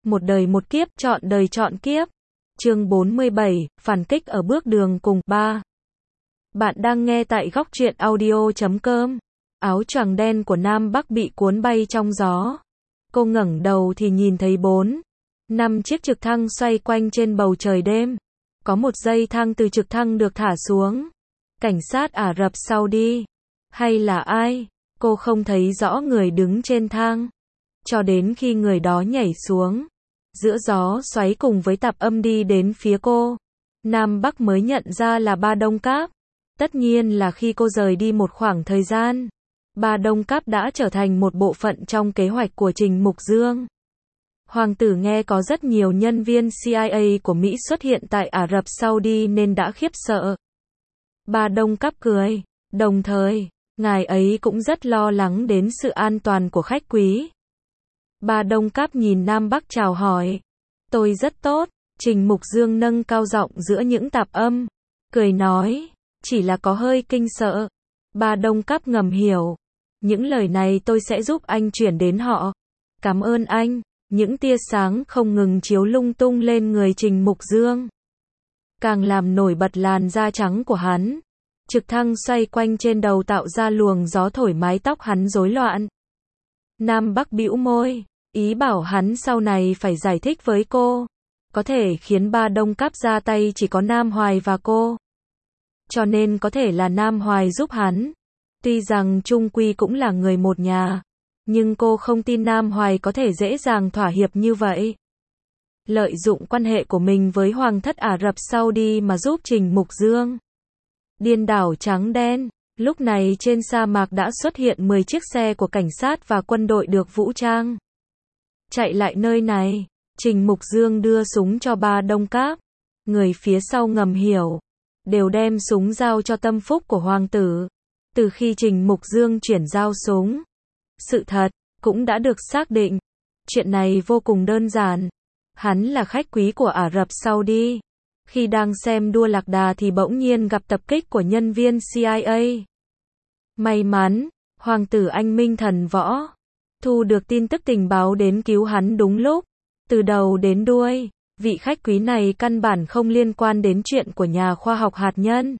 một đời một kiếp, chọn đời chọn kiếp. Chương 47, phản kích ở bước đường cùng 3. Bạn đang nghe tại góc truyện audio.com. Áo choàng đen của Nam Bắc bị cuốn bay trong gió. Cô ngẩng đầu thì nhìn thấy 4-5 chiếc trực thăng xoay quanh trên bầu trời đêm. Có một dây thang từ trực thăng được thả xuống. Cảnh sát Ả Rập Saudi. Hay là ai? Cô không thấy rõ người đứng trên thang. Cho đến khi người đó nhảy xuống. Giữa gió xoáy cùng với tạp âm đi đến phía cô. Nam Bắc mới nhận ra là Ba Đông Cáp. Tất nhiên là khi cô rời đi một khoảng thời gian. Ba Đông Cáp đã trở thành một bộ phận trong kế hoạch của Trình Mục Dương. Hoàng tử nghe có rất nhiều nhân viên CIA của Mỹ xuất hiện tại Ả Rập Saudi nên đã khiếp sợ. Ba Đông Cáp cười. Đồng thời, ngài ấy cũng rất lo lắng đến sự an toàn của khách quý. Ba Đông Cáp nhìn Nam Bắc chào hỏi. Tôi rất tốt. Trình Mục Dương nâng cao giọng giữa những tạp âm. Cười nói. Chỉ là có hơi kinh sợ. Ba Đông Cáp ngầm hiểu. Những lời này tôi sẽ giúp anh chuyển đến họ. Cảm ơn anh. Những tia sáng không ngừng chiếu lung tung lên người Trình Mục Dương. Càng làm nổi bật làn da trắng của hắn. Trực thăng xoay quanh trên đầu tạo ra luồng gió thổi mái tóc hắn rối loạn. Nam Bắc bĩu môi. Ý bảo hắn sau này phải giải thích với cô. Có thể khiến Ba Đông Cáp ra tay chỉ có Nam Hoài và cô. Cho nên có thể là Nam Hoài giúp hắn. Tuy rằng chung quy cũng là người một nhà. Nhưng cô không tin Nam Hoài có thể dễ dàng thỏa hiệp như vậy. Lợi dụng quan hệ của mình với Hoàng thất Ả Rập Saudi mà giúp Trình Mục Dương. Điên đảo trắng đen. Lúc này trên sa mạc đã xuất hiện 10 chiếc xe của cảnh sát và quân đội được vũ trang. Chạy lại nơi này. Trình Mục Dương đưa súng cho Ba Đông Cáp. Người phía sau ngầm hiểu. Đều đem súng giao cho tâm phúc của hoàng tử. Từ khi Trình Mục Dương chuyển giao súng. Sự thật cũng đã được xác định. Chuyện này vô cùng đơn giản. Hắn là khách quý của Ả Rập Saudi. Khi đang xem đua lạc đà thì bỗng nhiên gặp tập kích của nhân viên CIA. May mắn, hoàng tử anh minh thần võ. Thu được tin tức tình báo đến cứu hắn đúng lúc. Từ đầu đến đuôi, vị khách quý này căn bản không liên quan đến chuyện của nhà khoa học hạt nhân.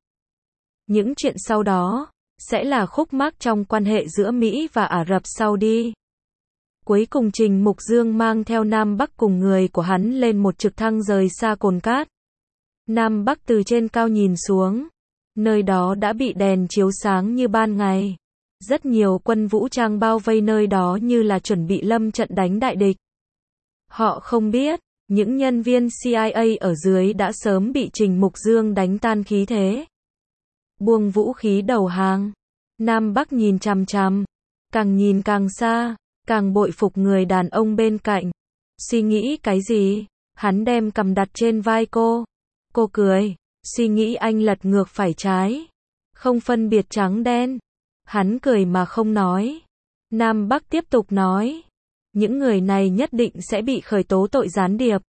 Những chuyện sau đó sẽ là khúc mắc trong quan hệ giữa Mỹ và Ả Rập Saudi. Cuối cùng Trình Mục Dương mang theo Nam Bắc cùng người của hắn lên một trực thăng rời xa cồn cát. Nam Bắc từ trên cao nhìn xuống. Nơi đó đã bị đèn chiếu sáng như ban ngày. Rất nhiều quân vũ trang bao vây nơi đó như là chuẩn bị lâm trận đánh đại địch. Họ không biết, những nhân viên CIA ở dưới đã sớm bị Trình Mục Dương đánh tan khí thế. Buông vũ khí đầu hàng. Nam Bắc nhìn chằm chằm. Càng nhìn càng xa, càng bội phục người đàn ông bên cạnh. Suy nghĩ cái gì? Hắn đem cầm đặt trên vai cô. Cô cười. Suy nghĩ anh lật ngược phải trái. Không phân biệt trắng đen. Hắn cười mà không nói. Nam Bắc tiếp tục nói. Những người này nhất định sẽ bị khởi tố tội gián điệp.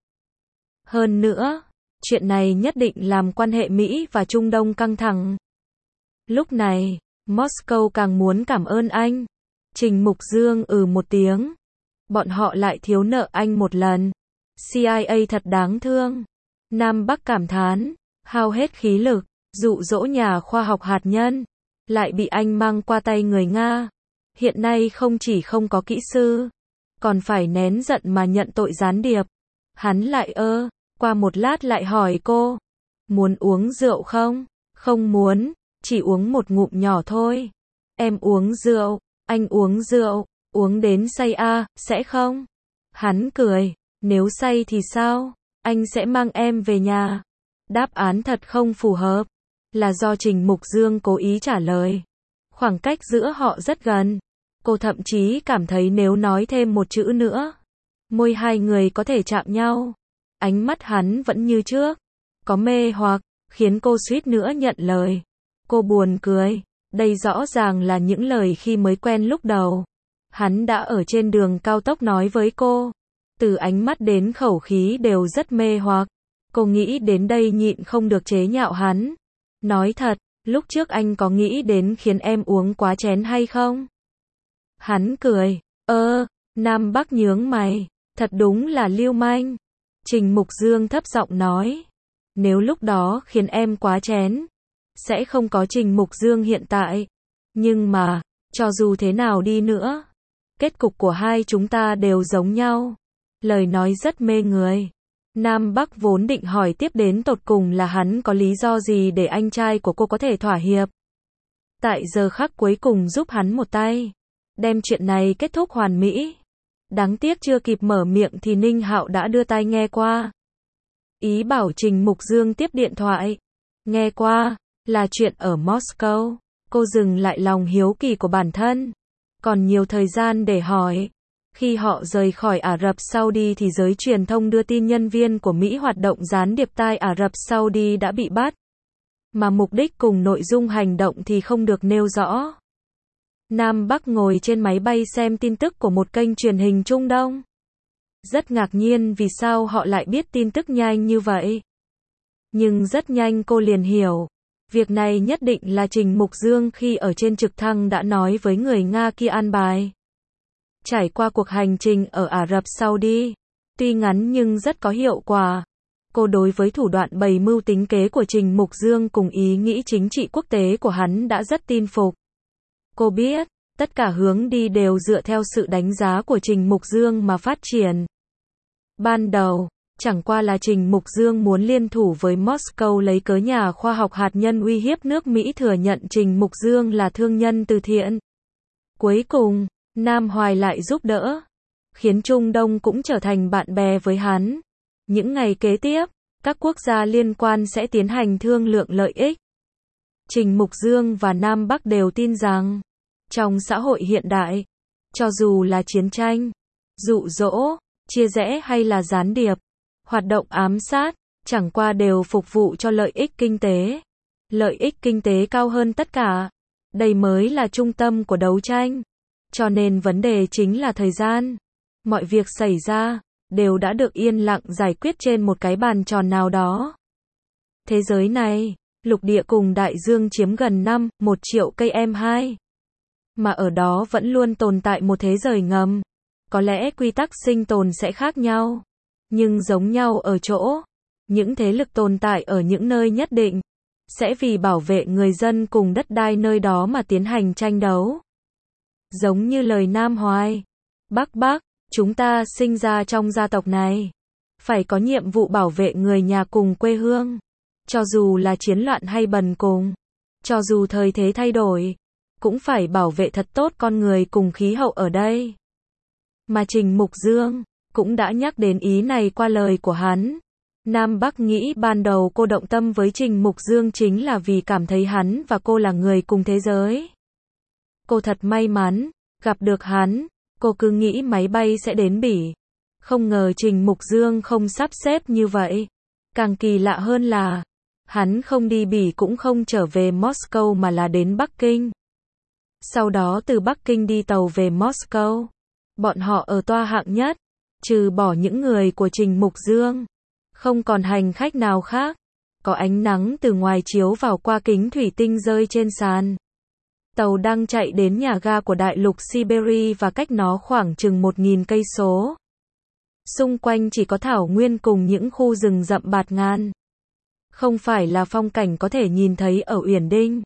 Hơn nữa, chuyện này nhất định làm quan hệ Mỹ và Trung Đông căng thẳng. Lúc này, Moscow càng muốn cảm ơn anh. Trình Mục Dương một tiếng. Bọn họ lại thiếu nợ anh một lần. CIA thật đáng thương. Nam Bắc cảm thán, hao hết khí lực, dụ dỗ nhà khoa học hạt nhân. Lại bị anh mang qua tay người Nga. Hiện nay không chỉ không có kỹ sư, còn phải nén giận mà nhận tội gián điệp. Hắn lại qua một lát lại hỏi cô. Muốn uống rượu không? Không muốn, chỉ uống một ngụm nhỏ thôi. Em uống rượu, anh uống rượu, uống đến say sẽ không? Hắn cười, nếu say thì sao? Anh sẽ mang em về nhà. Đáp án thật không phù hợp. Là do Trình Mục Dương cố ý trả lời. Khoảng cách giữa họ rất gần. Cô thậm chí cảm thấy nếu nói thêm một chữ nữa, môi hai người có thể chạm nhau. Ánh mắt hắn vẫn như trước. Có mê hoặc, khiến cô suýt nữa nhận lời. Cô buồn cười. Đây rõ ràng là những lời khi mới quen lúc đầu. Hắn đã ở trên đường cao tốc nói với cô. Từ ánh mắt đến khẩu khí đều rất mê hoặc. Cô nghĩ đến đây nhịn không được chế nhạo hắn. Nói thật, lúc trước anh có nghĩ đến khiến em uống quá chén hay không? Hắn cười. Nam Bắc nhướng mày. Thật đúng là lưu manh. Trình Mục Dương thấp giọng nói. Nếu lúc đó khiến em quá chén, sẽ không có Trình Mục Dương hiện tại. Nhưng mà, cho dù thế nào đi nữa, kết cục của hai chúng ta đều giống nhau. Lời nói rất mê người. Nam Bắc vốn định hỏi tiếp đến tột cùng là hắn có lý do gì để anh trai của cô có thể thỏa hiệp. Tại giờ khắc cuối cùng giúp hắn một tay, đem chuyện này kết thúc hoàn mỹ. Đáng tiếc chưa kịp mở miệng thì Ninh Hạo đã đưa tai nghe qua. Ý bảo Trình Mục Dương tiếp điện thoại. Nghe qua, là chuyện ở Moscow. Cô dừng lại lòng hiếu kỳ của bản thân. Còn nhiều thời gian để hỏi. Khi họ rời khỏi Ả Rập Saudi thì giới truyền thông đưa tin nhân viên của Mỹ hoạt động gián điệp tại Ả Rập Saudi đã bị bắt. Mà mục đích cùng nội dung hành động thì không được nêu rõ. Nam Bắc ngồi trên máy bay xem tin tức của một kênh truyền hình Trung Đông. Rất ngạc nhiên vì sao họ lại biết tin tức nhanh như vậy. Nhưng rất nhanh cô liền hiểu. Việc này nhất định là Trình Mục Dương khi ở trên trực thăng đã nói với người Nga kia an bài. Trải qua cuộc hành trình ở Ả Rập Saudi, tuy ngắn nhưng rất có hiệu quả. Cô đối với thủ đoạn bày mưu tính kế của Trình Mục Dương cùng ý nghĩ chính trị quốc tế của hắn đã rất tin phục. Cô biết, tất cả hướng đi đều dựa theo sự đánh giá của Trình Mục Dương mà phát triển. Ban đầu, chẳng qua là Trình Mục Dương muốn liên thủ với Moscow lấy cớ nhà khoa học hạt nhân uy hiếp nước Mỹ thừa nhận Trình Mục Dương là thương nhân từ thiện. Cuối cùng, Nam Hoài lại giúp đỡ, khiến Trung Đông cũng trở thành bạn bè với hắn. Những ngày kế tiếp, các quốc gia liên quan sẽ tiến hành thương lượng lợi ích. Trình Mục Dương và Nam Bắc đều tin rằng, trong xã hội hiện đại, cho dù là chiến tranh, dụ dỗ, chia rẽ hay là gián điệp, hoạt động ám sát, chẳng qua đều phục vụ cho lợi ích kinh tế. Lợi ích kinh tế cao hơn tất cả. Đây mới là trung tâm của đấu tranh. Cho nên vấn đề chính là thời gian. Mọi việc xảy ra, đều đã được yên lặng giải quyết trên một cái bàn tròn nào đó. Thế giới này, lục địa cùng đại dương chiếm gần 1 triệu cây m2. Mà ở đó vẫn luôn tồn tại một thế giới ngầm. Có lẽ quy tắc sinh tồn sẽ khác nhau, nhưng giống nhau ở chỗ, những thế lực tồn tại ở những nơi nhất định, sẽ vì bảo vệ người dân cùng đất đai nơi đó mà tiến hành tranh đấu. Giống như lời Nam Hoài, Bắc, chúng ta sinh ra trong gia tộc này, phải có nhiệm vụ bảo vệ người nhà cùng quê hương, cho dù là chiến loạn hay bần cùng, cho dù thời thế thay đổi, cũng phải bảo vệ thật tốt con người cùng khí hậu ở đây. Mà Trình Mục Dương cũng đã nhắc đến ý này qua lời của hắn. Nam Bắc nghĩ ban đầu cô động tâm với Trình Mục Dương chính là vì cảm thấy hắn và cô là người cùng thế giới. Cô thật may mắn, gặp được hắn, cô cứ nghĩ máy bay sẽ đến Bỉ. Không ngờ Trình Mục Dương không sắp xếp như vậy. Càng kỳ lạ hơn là, hắn không đi Bỉ cũng không trở về Moscow mà là đến Bắc Kinh. Sau đó từ Bắc Kinh đi tàu về Moscow. Bọn họ ở toa hạng nhất, trừ bỏ những người của Trình Mục Dương. Không còn hành khách nào khác. Có ánh nắng từ ngoài chiếu vào qua kính thủy tinh rơi trên sàn. Tàu đang chạy đến nhà ga của đại lục Siberia và cách nó khoảng chừng 1000 cây số. Xung quanh chỉ có thảo nguyên cùng những khu rừng rậm bạt ngàn. Không phải là phong cảnh có thể nhìn thấy ở Uyển Đinh.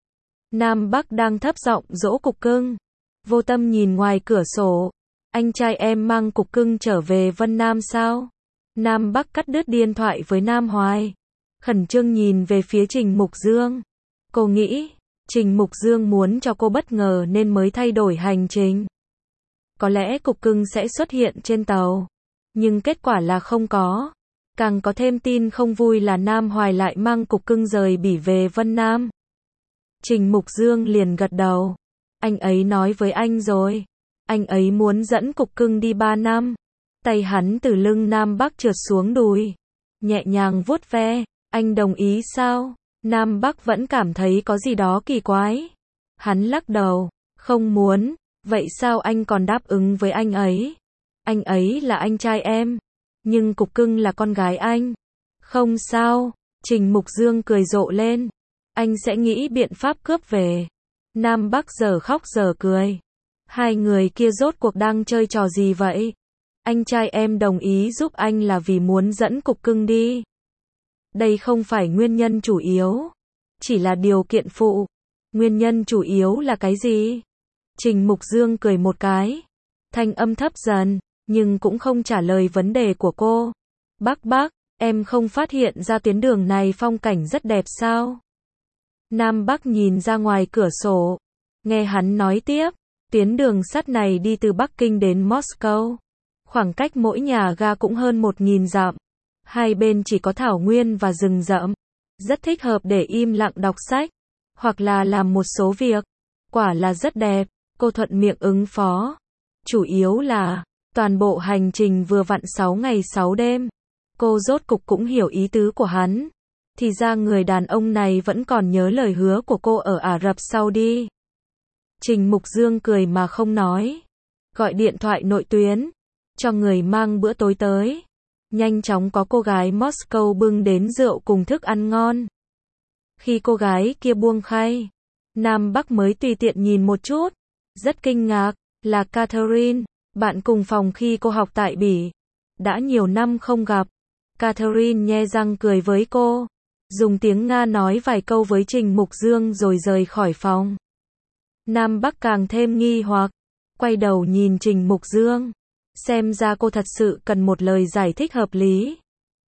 Nam Bắc đang thấp giọng dỗ cục cưng. Vô tâm nhìn ngoài cửa sổ. Anh trai em mang cục cưng trở về Vân Nam sao? Nam Bắc cắt đứt điện thoại với Nam Hoài. Khẩn trương nhìn về phía Trình Mục Dương. Cô nghĩ, Trình Mục Dương muốn cho cô bất ngờ nên mới thay đổi hành trình. Có lẽ cục cưng sẽ xuất hiện trên tàu. Nhưng kết quả là không có. Càng có thêm tin không vui là Nam Hoài lại mang cục cưng rời Bỉ về Vân Nam. Trình Mục Dương liền gật đầu. Anh ấy nói với anh rồi. Anh ấy muốn dẫn cục cưng đi 3 năm. Tay hắn từ lưng Nam Bắc trượt xuống đùi. Nhẹ nhàng vuốt ve. Anh đồng ý sao? Nam Bắc vẫn cảm thấy có gì đó kỳ quái. Hắn lắc đầu. Không muốn. Vậy sao anh còn đáp ứng với anh ấy? Anh ấy là anh trai em. Nhưng cục cưng là con gái anh. Không sao. Trình Mục Dương cười rộ lên. Anh sẽ nghĩ biện pháp cướp về. Nam Bắc giờ khóc giờ cười. Hai người kia rốt cuộc đang chơi trò gì vậy? Anh trai em đồng ý giúp anh là vì muốn dẫn cục cưng đi. Đây không phải nguyên nhân chủ yếu, chỉ là điều kiện phụ. Nguyên nhân chủ yếu là cái gì? Trình Mục Dương cười một cái, thanh âm thấp dần, nhưng cũng không trả lời vấn đề của cô. Bác, em không phát hiện ra tuyến đường này phong cảnh rất đẹp sao? Nam Bắc nhìn ra ngoài cửa sổ, nghe hắn nói tiếp, tuyến đường sắt này đi từ Bắc Kinh đến Moscow. Khoảng cách mỗi nhà ga cũng hơn 1.000 dặm. Hai bên chỉ có thảo nguyên và rừng rậm. Rất thích hợp để im lặng đọc sách, hoặc là làm một số việc. Quả là rất đẹp, cô thuận miệng ứng phó. Chủ yếu là, toàn bộ hành trình vừa vặn 6 ngày 6 đêm. Cô rốt cục cũng hiểu ý tứ của hắn. Thì ra người đàn ông này vẫn còn nhớ lời hứa của cô ở Ả Rập Saudi. Trình Mục Dương cười mà không nói. Gọi điện thoại nội tuyến, cho người mang bữa tối tới. Nhanh chóng có cô gái Moscow bưng đến rượu cùng thức ăn ngon. Khi cô gái kia buông khay, Nam Bắc mới tùy tiện nhìn một chút. Rất kinh ngạc, là Catherine, bạn cùng phòng khi cô học tại Bỉ. Đã nhiều năm không gặp. Catherine nhe răng cười với cô, dùng tiếng Nga nói vài câu với Trình Mục Dương rồi rời khỏi phòng. Nam Bắc càng thêm nghi hoặc, quay đầu nhìn Trình Mục Dương. Xem ra cô thật sự cần một lời giải thích hợp lý.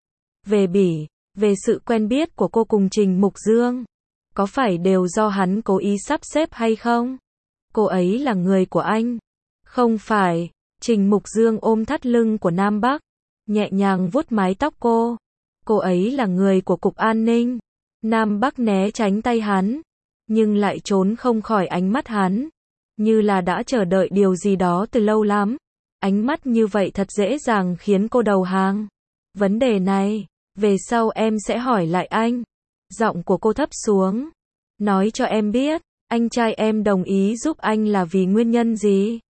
Về Bỉ, về sự quen biết của cô cùng Trình Mục Dương, có phải đều do hắn cố ý sắp xếp hay không? Cô ấy là người của anh. Không phải. Trình Mục Dương ôm thắt lưng của Nam Bắc, nhẹ nhàng vuốt mái tóc cô. Cô ấy là người của Cục An ninh. Nam Bắc né tránh tay hắn, nhưng lại trốn không khỏi ánh mắt hắn, như là đã chờ đợi điều gì đó từ lâu lắm. Ánh mắt như vậy thật dễ dàng khiến cô đầu hàng. Vấn đề này, về sau em sẽ hỏi lại anh. Giọng của cô thấp xuống. Nói cho em biết, anh trai em đồng ý giúp anh là vì nguyên nhân gì?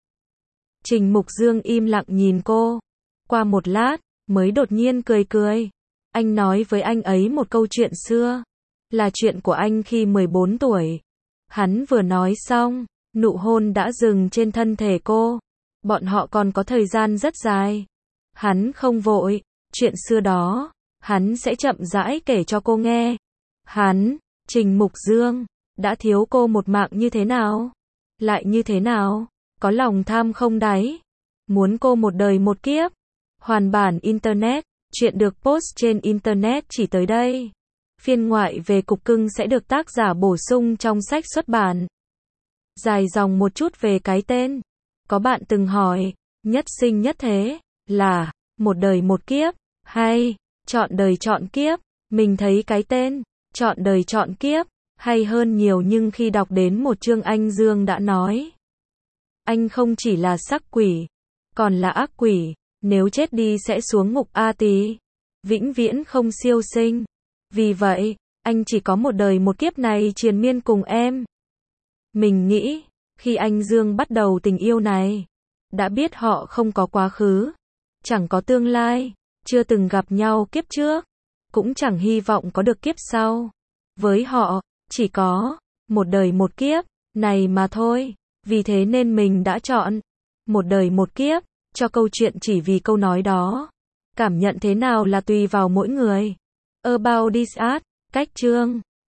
Trình Mục Dương im lặng nhìn cô. Qua một lát, mới đột nhiên cười. Anh nói với anh ấy một câu chuyện xưa. Là chuyện của anh khi 14 tuổi. Hắn vừa nói xong, nụ hôn đã dừng trên thân thể cô. Bọn họ còn có thời gian rất dài. Hắn không vội. Chuyện xưa đó, hắn sẽ chậm rãi kể cho cô nghe. Hắn, Trình Mục Dương, đã thiếu cô một mạng như thế nào? Lại như thế nào? Có lòng tham không đáy. Muốn cô một đời một kiếp. Hoàn bản Internet. Chuyện được post trên Internet chỉ tới đây. Phiên ngoại về Cục Cưng sẽ được tác giả bổ sung trong sách xuất bản. Dài dòng một chút về cái tên. Có bạn từng hỏi, nhất sinh nhất thế, là một đời một kiếp, hay chọn đời chọn kiếp? Mình thấy cái tên chọn đời chọn kiếp hay hơn nhiều, nhưng khi đọc đến một chương anh Dương đã nói, anh không chỉ là sắc quỷ, còn là ác quỷ, nếu chết đi sẽ xuống ngục A Tỳ, vĩnh viễn không siêu sinh. Vì vậy, anh chỉ có một đời một kiếp này triền miên cùng em. Mình nghĩ, khi anh Dương bắt đầu tình yêu này, đã biết họ không có quá khứ, chẳng có tương lai, chưa từng gặp nhau kiếp trước, cũng chẳng hy vọng có được kiếp sau. Với họ, chỉ có một đời một kiếp này mà thôi. Vì thế nên mình đã chọn một đời một kiếp cho câu chuyện chỉ vì câu nói đó. Cảm nhận thế nào là tùy vào mỗi người. About this art, cách chương